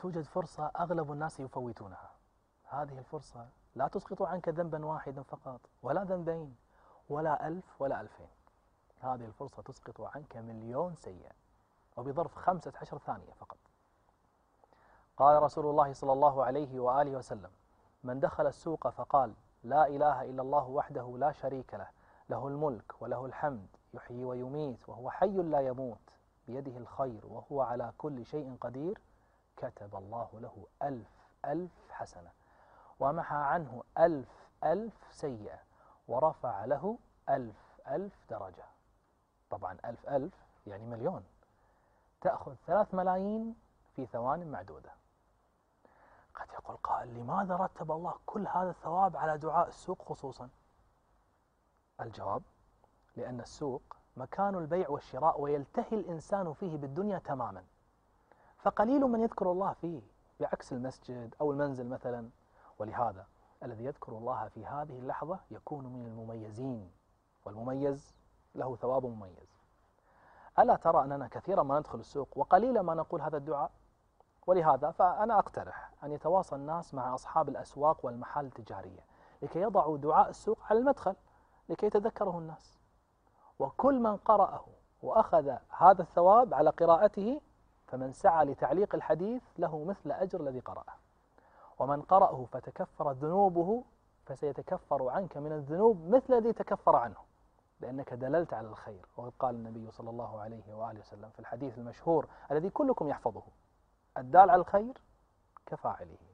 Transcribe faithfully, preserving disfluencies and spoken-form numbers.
توجد فرصة أغلب الناس يفوتونها. هذه الفرصة لا تسقط عنك ذنبا واحدا فقط، ولا ذنبين، ولا ألف ولا ألفين. هذه الفرصة تسقط عنك مليون سيئة، وبظرف خمسة عشر ثانية فقط. قال رسول الله صلى الله عليه وآله وسلم: من دخل السوق فقال لا إله إلا الله وحده لا شريك له، له الملك وله الحمد، يحيي ويميت وهو حي لا يموت، بيده الخير وهو على كل شيء قدير، كتب الله له ألف ألف حسنة، ومحى عنه ألف ألف سيئة، ورفع له ألف ألف درجة. طبعا ألف ألف يعني مليون، تأخذ ثلاث ملايين في ثوان معدودة. قد يقول قائل: لماذا رتب الله كل هذا الثواب على دعاء السوق خصوصا؟ الجواب: لأن السوق مكان البيع والشراء، ويلتهي الإنسان فيه بالدنيا تماما، فقليل من يذكر الله فيه، بعكس المسجد أو المنزل مثلا. ولهذا الذي يذكر الله في هذه اللحظة يكون من المميزين، والمميز له ثواب مميز. ألا ترى أننا كثيرا ما ندخل السوق وقليلا ما نقول هذا الدعاء؟ ولهذا فأنا أقترح أن يتواصل الناس مع أصحاب الأسواق والمحال التجارية لكي يضعوا دعاء السوق على المدخل لكي يتذكره الناس، وكل من قرأه وأخذ هذا الثواب على قراءته، فمن سعى لتعليق الحديث له مثل أجر الذي قرأه، ومن قرأه فتكفرت ذنوبه فسيتكفر عنك من الذنوب مثل الذي تكفر عنه، لأنك دللت على الخير. وقد قال النبي صلى الله عليه وآله وسلم في الحديث المشهور الذي كلكم يحفظه: الدال على الخير كفاعله.